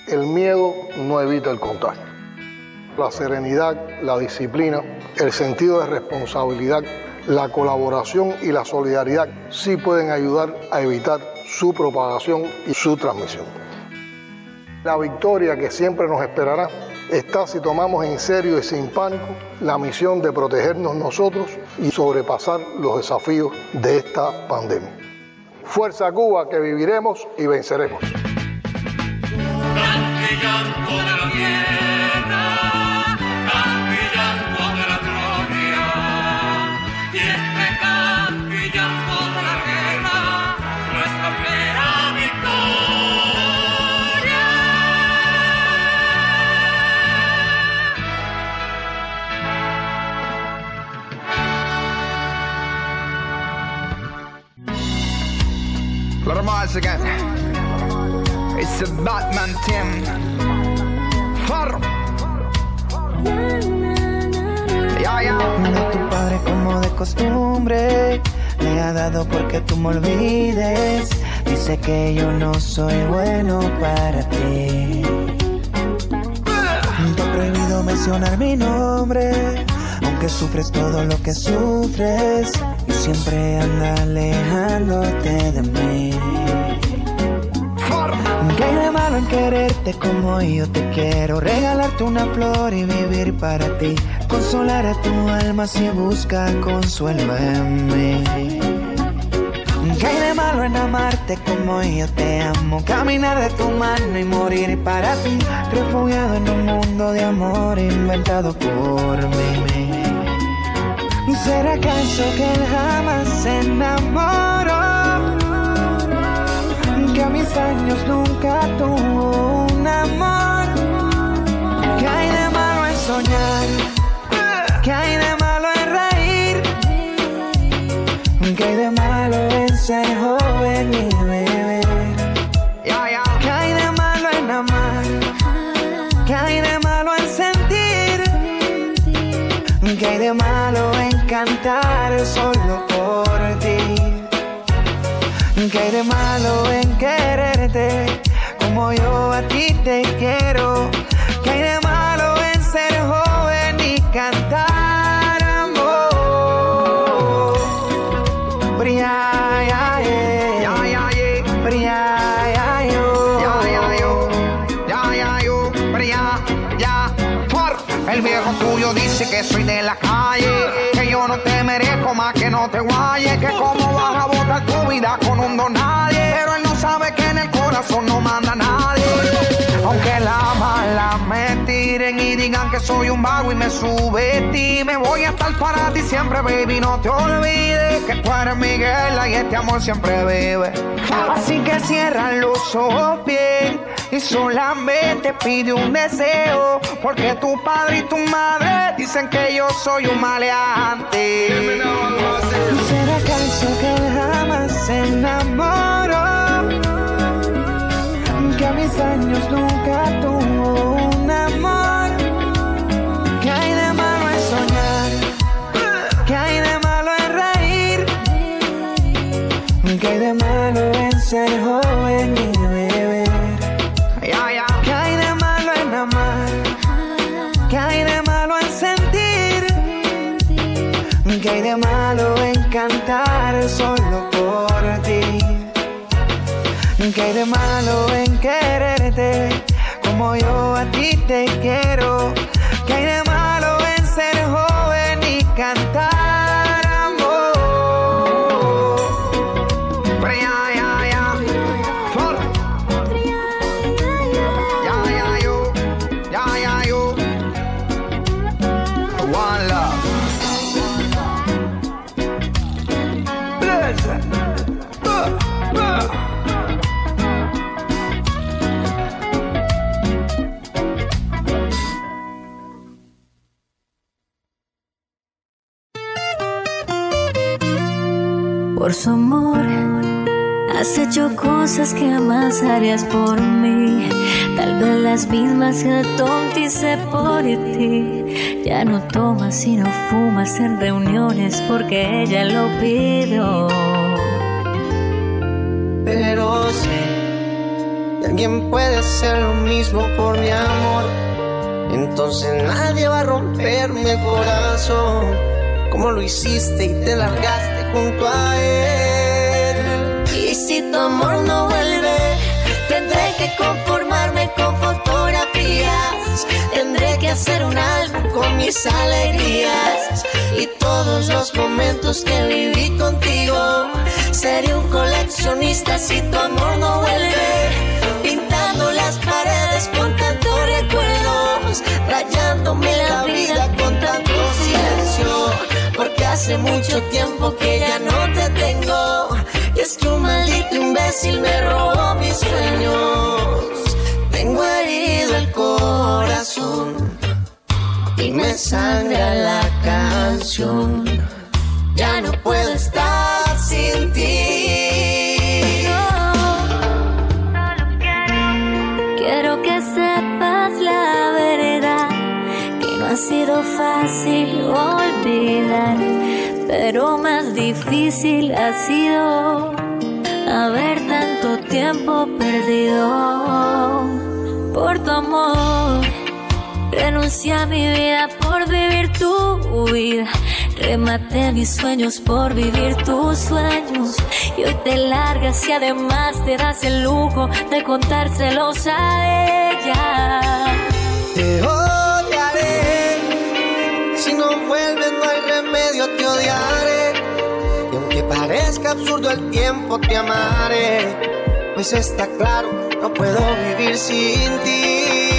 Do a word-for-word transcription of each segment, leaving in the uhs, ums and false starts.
El miedo no evita el contagio. La serenidad, la disciplina, el sentido de responsabilidad, la colaboración y la solidaridad sí pueden ayudar a evitar su propagación y su transmisión. La victoria que siempre nos esperará está si tomamos en serio y sin pánico la misión de protegernos nosotros y sobrepasar los desafíos de esta pandemia. Fuerza Cuba, que viviremos y venceremos. Let 'em rise again. It's the Batman team. Farro. Ya, ya. No, tu padre como de costumbre le ha dado porque tú me olvides. Dice que yo no soy bueno para ti. Te he prohibido mencionar mi nombre, aunque sufres todo lo que sufres y siempre anda alejándote de mí. ¿Qué hay de malo en quererte como yo te quiero? Regalarte una flor y vivir para ti. Consolar a tu alma si busca consuelo en mí. ¿Qué hay de malo en amarte como yo te amo? Caminar de tu mano y morir para ti. Refugiado en un mundo de amor inventado por mí. ¿Será acaso que él jamás se enamoró? Que a mis años nunca tuvo un amor. ¿Qué hay de malo en soñar? ¿Qué hay de malo en reír? ¿Qué hay de malo en ser joven y beber? ¿Qué hay de malo en amar? ¿Qué hay de malo en sentir? ¿Qué hay de malo en cantar solo por ti? ¿Qué hay de malo en quererte como yo a ti te quiero? ¿Qué hay de malo en ser joven y cantar amor? Bria, ya, ya, ya, bria, ya, yo, ya, ya, yo, ya, ya, yo, bria, ya, por. El viejo tuyo dice que soy de la calle, que yo no te merezco más que no te guayes, que cómo vas a botar tu vida con un don nadie, pero él no sabe que en el corazón no manda nadie. Aunque la mala me tiren y digan que soy un vago y me subestime, voy a estar para ti siempre, baby, no te olvides que tú eres mi guerra y este amor siempre vive. Así que cierra los ojos bien y solamente pide un deseo, porque tu padre y tu madre dicen que yo soy un maleante. ¿Será acaso que él jamás se enamoró? Que a mis años nunca tuvo un amor. ¿Qué hay de malo en soñar? ¿Qué hay de malo en reír? ¿Qué hay de malo en ser joven y beber? ¿Qué hay de malo en amar? ¿Qué hay de malo en sentir? ¿Qué hay de malo en cantar solo por ti? ¿Qué hay de malo en quererte como yo a ti te quiero? ¿Qué hay de malo en ser joven y cantar amor? Bria, ya, ya, for. Ya, ya, yo, ya, ya, yo. One love. Listen. Uh, uh. Por su amor, has hecho cosas que jamás harías por mí. Tal vez las mismas que tontice por ti. Ya no tomas y no fumas en reuniones porque ella lo pidió. Pero sé que alguien puede hacer lo mismo por mi amor, entonces nadie va a romperme el corazón como lo hiciste y te largaste junto a él. Y si tu amor no vuelve, tendré que conformarme con fotografías. Tendré que hacer un álbum con mis alegrías y todos los momentos que viví contigo. Seré un coleccionista si tu amor no vuelve, pintando las paredes con tantos recuerdos, rayándome la vida con tanto silencio, porque hace mucho tiempo que ya no te tengo. Y es que un maldito imbécil me robó mis sueños. Tengo herido el corazón y me sangra la canción. Ya no puedo estar sin ti. Quiero que sepas la verdad, que no ha sido fácil olvidar, pero más difícil ha sido haber tanto tiempo perdido por tu amor. Renuncié a mi vida por vivir tu vida, rematé mis sueños por vivir tus sueños, y hoy te largas y además te das el lujo de contárselos a ella. Te odiaré, si no vuelves no hay remedio, te odiaré, y aunque parezca absurdo el tiempo te amaré, pues está claro, no puedo vivir sin ti.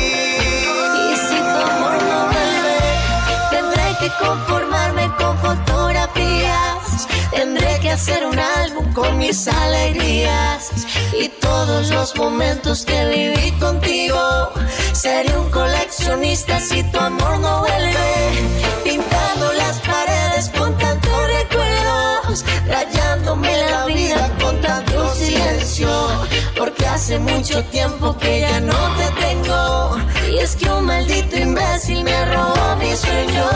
Que conformarme con fotografías, tendré que hacer un álbum con mis alegrías y todos los momentos que viví contigo. Seré un coleccionista si tu amor no vuelve, pintando las paredes con tantos recuerdos, rayándome la vida con tanto silencio, porque hace mucho tiempo que ya no te tengo. Y es que un maldito imbécil me robó mis sueños.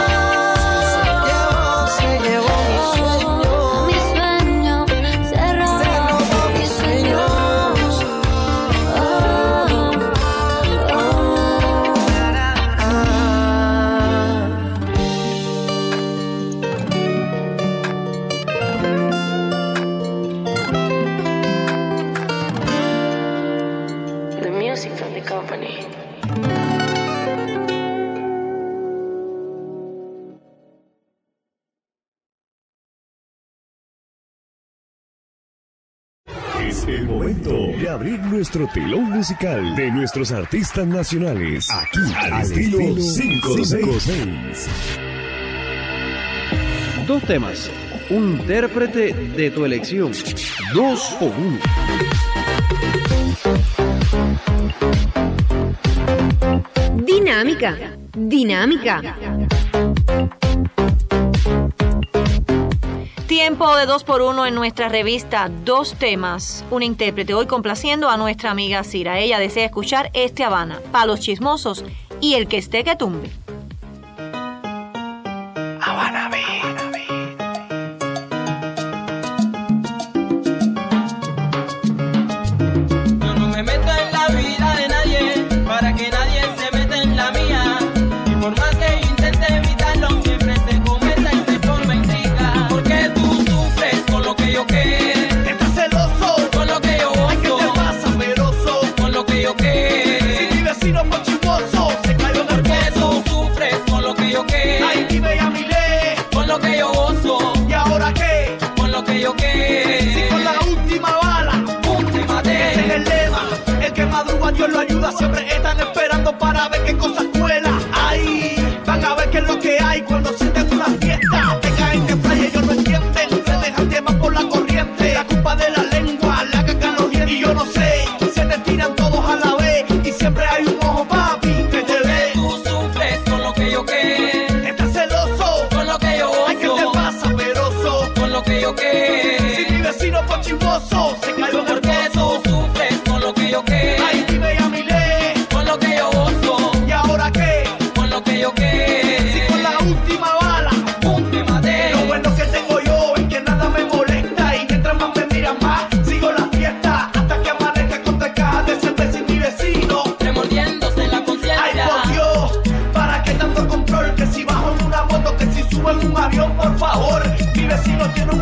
Se llevó, se llevó mis sueños. Mi sueño se robó, se robó mis sueños. Oh, oh, oh. The music from the company. Es el momento de abrir nuestro telón musical de nuestros artistas nacionales. Aquí, al estilo cinco seis. Dos temas, un intérprete de tu elección, dos o uno. Dinámica, dinámica. Tiempo de dos por uno en nuestra revista Dos Temas, un intérprete, hoy complaciendo a nuestra amiga Cira. Ella desea escuchar este Habana, Palos Chismosos y El que esté que tumbe. Habana Beat. Yo no me meto en la vida de nadie para que nadie se meta en la mía, y por más que intente evitarlo siempre se comenta y se forma intriga, porque tú sufres con lo que yo quiero, estás celoso con lo que yo gozo. Ay, ¿qué te pasa, veroso? Con lo que yo quiero. Si mi vecino fue chismoso, se cayó en el Porque pozo. tú sufres con lo que yo quiero. Ay, dime ya miré, Con lo que yo gozo. ¿y ahora qué? Con lo que yo quiero. Si con la última bala, Última ese es el lema. El que madruga Dios lo ayuda, siempre están esperando para ver qué cosas cuela. Ahí van a ver qué es lo que hay cuando sienten una fiesta. Te caen que falla, ellos no entienden, se dejan temas por la corriente. La culpa de la lengua, la cagan los dientes. Y yo no sé, se te tiran todos a la vez y siempre hay un ojo, papi, que te ve. tú sufres con lo que yo quiero. Estás celoso, Con lo que yo gozo. ay, ¿qué te pasa, veroso? Con lo que yo quiero. Si mi vecino fue chismoso, se cayó en el Porque tú pozo. sufres con lo que yo quiero. Ay, dime ya miré, Con lo que yo gozo. ¿y ahora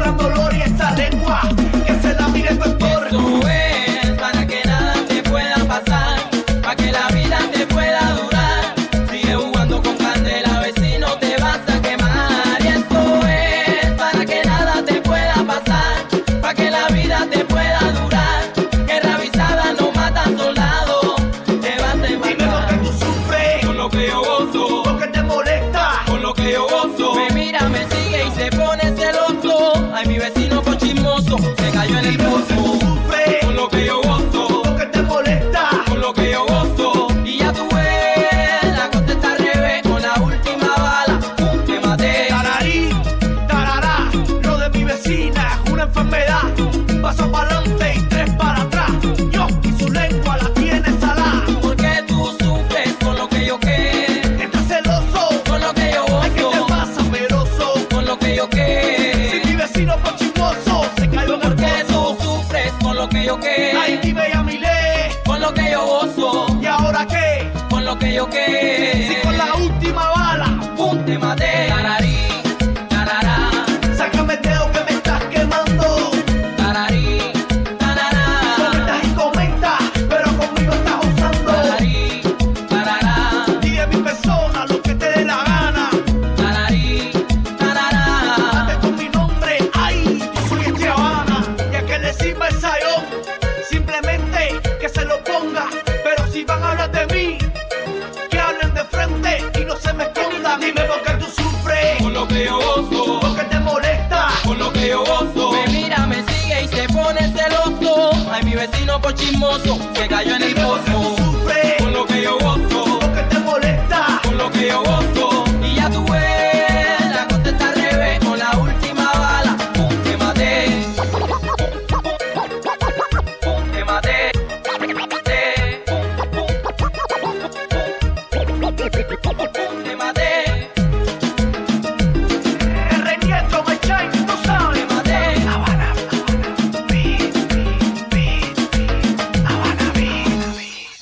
gran dolor y esa lengua que se la mire tu estor. Eso es para que nada te pueda pasar, para que la vida te pueda durar. Sigue jugando con candela, vecino, te vas a quemar. Y eso es para que nada te pueda pasar, para que la vida te pueda durar. Guerra avisada no mata soldado, te vas a embarcar. Dime lo que tú sufres, con lo que yo gozo, lo que te molesta, con lo que yo gozo. Me mira, me sigue y se pone celoso. Ay, mi vecino con chismoso se cayó en el pozo. Con lo que yo gozo, lo que te molesta, con lo que yo gozo. Y ya tú ves, la cosa está al revés. Con la última bala, pum, te maté. Tararí, tarará, lo de mi vecina es una enfermedad. Un paso para adelante y tres para atrás. Yo y su lengua la tiene salada. Porque tú sufres con lo que yo que. Estás celoso con lo que yo gozo. Ay, ¿qué te pasa, meroso? Con lo que yo que. Si mi vecino por chismoso se cayó en el Porque pozo. tú sufres con lo que yo que. Ay, dime y a mi ley, con lo que yo gozo. ¿y ahora qué? Con lo que yo que. Si con la última bala, pum, te maté. Tararí, tarará. Sácame el dedo que me estás quemando. Tararí, tarará. Comentas y comentas, pero conmigo estás usando. Tararí, tarará. Dile a mi persona lo que te dé la gana. Tararí, tarará. Date con mi nombre, ay, yo soy este Habana. Y a que le sirva el sayón, simplemente que se lo ponga. Pero si van a hablar de mí, que hablen de frente y no se me escondan. Dime por qué tú sufres, Con lo que yo gozo, por qué te molesta. con lo que yo gozo. Me mira, me sigue y se pone celoso. Ay, mi vecino por chismoso se cayó en el Dime por qué pozo. tú sufres, Con lo que yo gozo, por qué te molesta. con lo que yo gozo. Y ya tú ves, la cosa está al revés. Con la última bala, pum, te maté. Pum, te maté. Pum, te maté. El Rey Nieto, my shine, tú sabes. Te maté. Habana, beat, beat, beat, Habana, beat.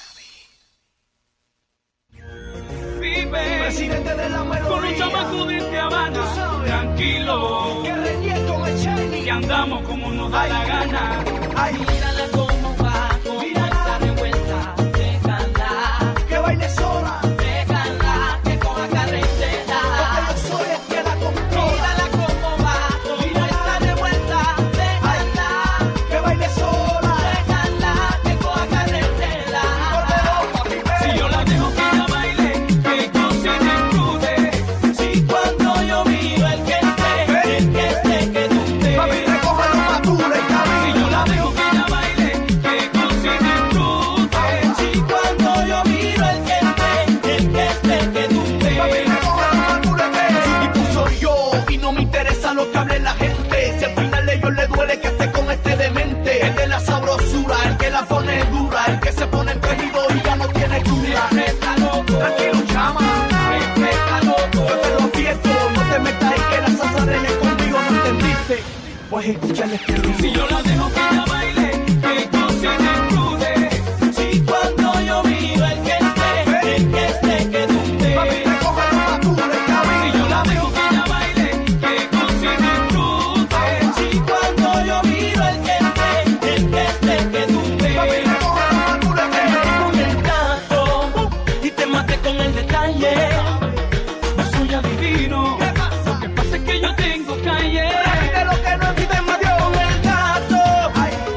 Vive Presidente de la con un melodía. chamaco de Habana, tranquilo, Que Rey Nieto, my shine. y andamos como nos da la gana. Ay, Mírala cómo va, cómo está de vuelta, déjala, que baile sola. déjala, que coja carretera. Porque yo soy el que la controla. Mírala cómo va, cómo está de vuelta, déjala, Que baile sola. déjala, que coja carretera. Si yo la dejo que ella baile, que goce y disfrute. Si cuando yo miro el que esté, el que esté, que tumbe. Papi, recoge los matules, Si Gaby. yo la dejo que ella baile, que goce y disfrute. Si cuando yo miro el que esté, el que esté, que tumbe. Papi, recoge los matules, que y tú soy yo, y no me interesa lo que hable la gente. Si al final a ellos les duele que esté con este demente. El de la sabrosura, el que la pone dura, el que se pone en tejido y ya no tiene cura. Respeta loco, Tranquilo, chama. respeta loco. Yo te lo advierto, no te metas ahí que la salsa reñe conmigo, ¿no entendiste? Pues escúchale este ritmo. Si yo la dejo que ella baile, que goce y disfrute. Si cuando yo miro el que esté, el que esté, que tumbe. Papi, recoge los matules, Gaby. Si yo la dejo que ella baile, que goce y disfrute. Si cuando yo miro el que esté, el que esté, que tumbe. Papi, recoge los matules, que Con el canto y te maté con el detalle. No soy adivino. Lo que pasa es que yo tengo calle. repite lo que no pide más Dios. Con el gato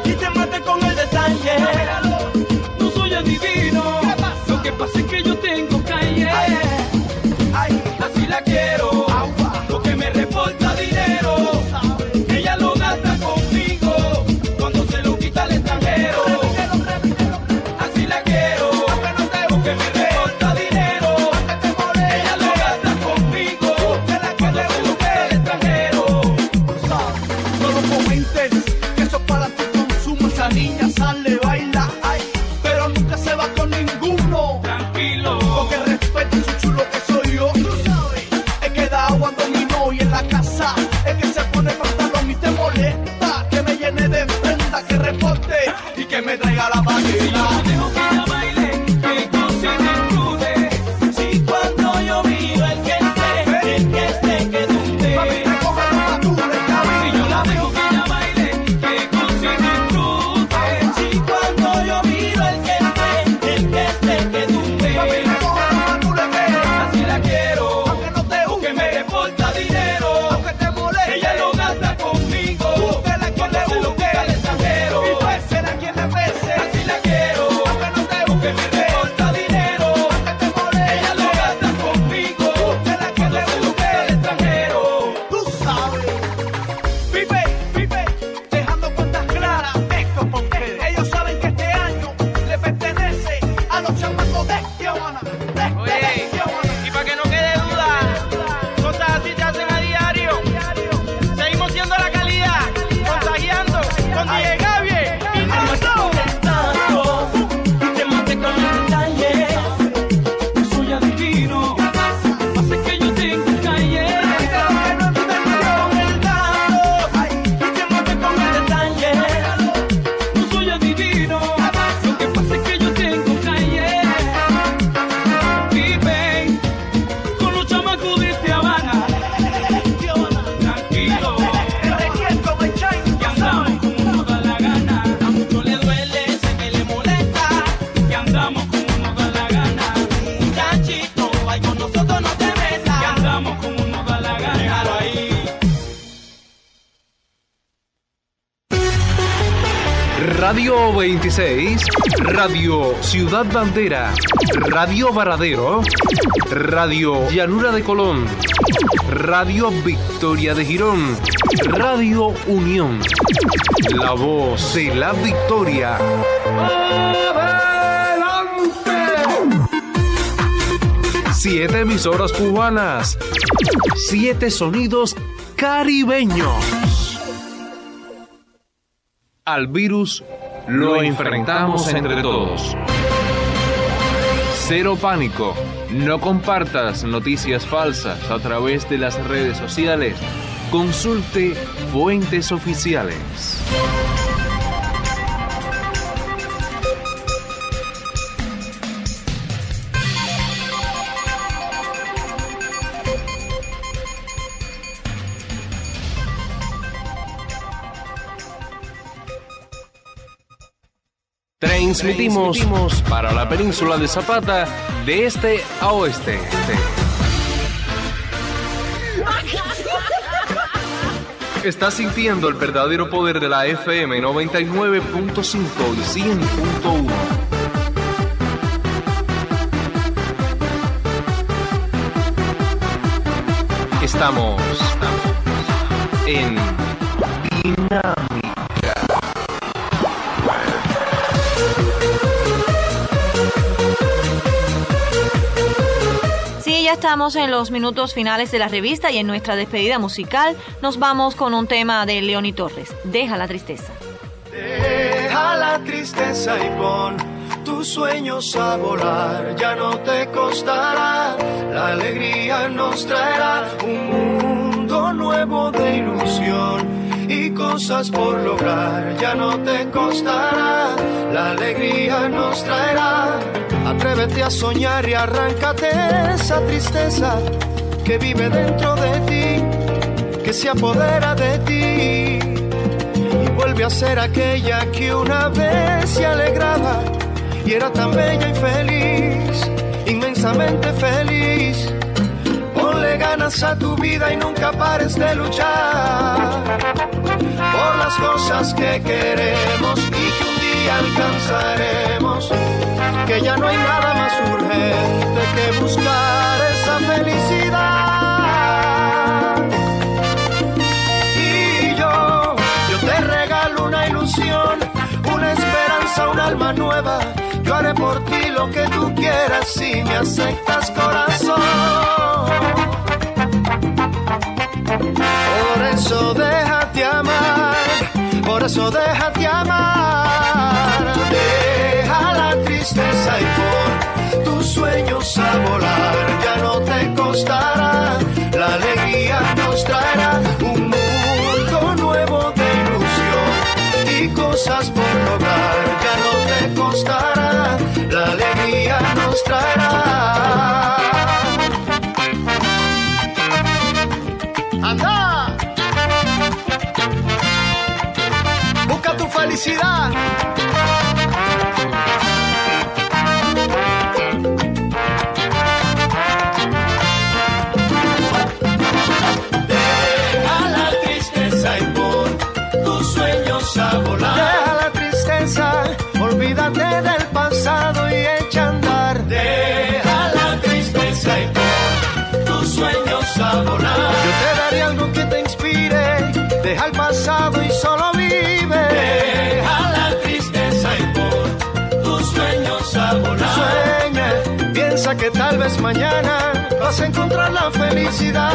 Radio veintiséis, Radio Ciudad Bandera, Radio Varadero, Radio Llanura de Colón, Radio Victoria de Girón, Radio Unión, la voz de la victoria. ¡Adelante! Siete emisoras cubanas, siete sonidos caribeños. Al virus lo enfrentamos entre todos. Cero pánico. No compartas noticias falsas a través de las redes sociales. Consulte fuentes oficiales. Transmitimos para la península de Zapata de este a oeste. Estás sintiendo el verdadero poder de la F M noventa y nueve punto cinco y cien punto uno. Estamos en Dinámica. Sí, ya estamos en los minutos finales de la revista y en nuestra despedida musical nos vamos con un tema de Leoni Torres, Deja la tristeza. Deja la tristeza y pon tus sueños a volar, ya no te costará, la alegría nos traerá un mundo nuevo de ilusión y cosas por lograr, ya no te costará, la alegría nos traerá. Atrévete a soñar y arráncate esa tristeza que vive dentro de ti, que se apodera de ti y vuelve a ser aquella que una vez se alegraba y era tan bella y feliz, inmensamente feliz. Ponle ganas a tu vida y nunca pares de luchar por las cosas que queremos y que un día alcanzaremos, que ya no hay nada más urgente que buscar esa felicidad. Y yo, yo te regalo una ilusión, una esperanza, un alma nueva. Yo haré por ti lo que tú quieras si me aceptas, corazón. Por eso déjate amar, por eso déjate amar. Deja la tristeza y pon tus sueños a volar, ya no te costará, la alegría nos traerá un mundo nuevo de ilusión y cosas por lograr, ya no te costará, la alegría nos traerá. ¡Anda! Busca tu felicidad. Deja la tristeza y pon tus sueños a volar. Deja la tristeza, olvídate del pasado y echa a andar. Deja la tristeza y pon tus sueños a volar. Yo te daré algo que te inspire, deja el pasado y solo vive. Deja la tristeza y pon tus sueños a volar. Sueña, piensa que tal vez mañana vas a encontrar la felicidad.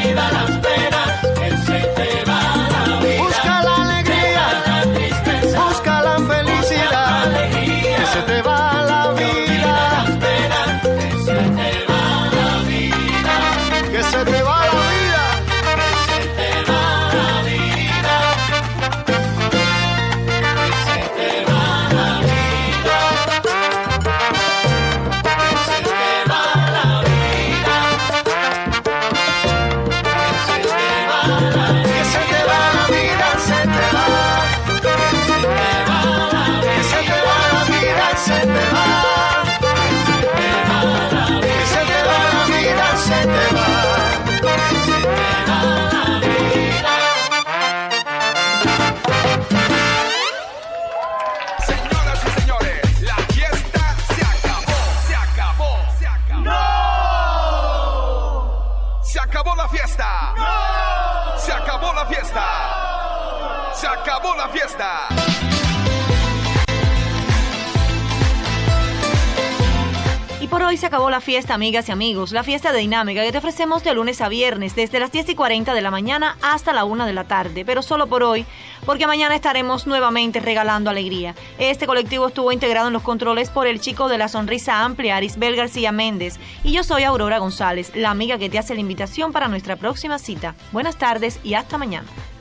Busca la alegría, Se acabó la fiesta. ¡No! Se acabó la fiesta. Se acabó la fiesta. Y por hoy se acabó la fiesta, amigas y amigos, la fiesta dinámica que te ofrecemos de lunes a viernes, desde las diez y cuarenta de la mañana hasta la una de la tarde, pero solo por hoy, porque mañana estaremos nuevamente regalando alegría. Este colectivo estuvo integrado en los controles por el chico de la sonrisa amplia, Arisbel García Méndez, y yo soy Aurora González, la amiga que te hace la invitación para nuestra próxima cita. Buenas tardes y hasta mañana.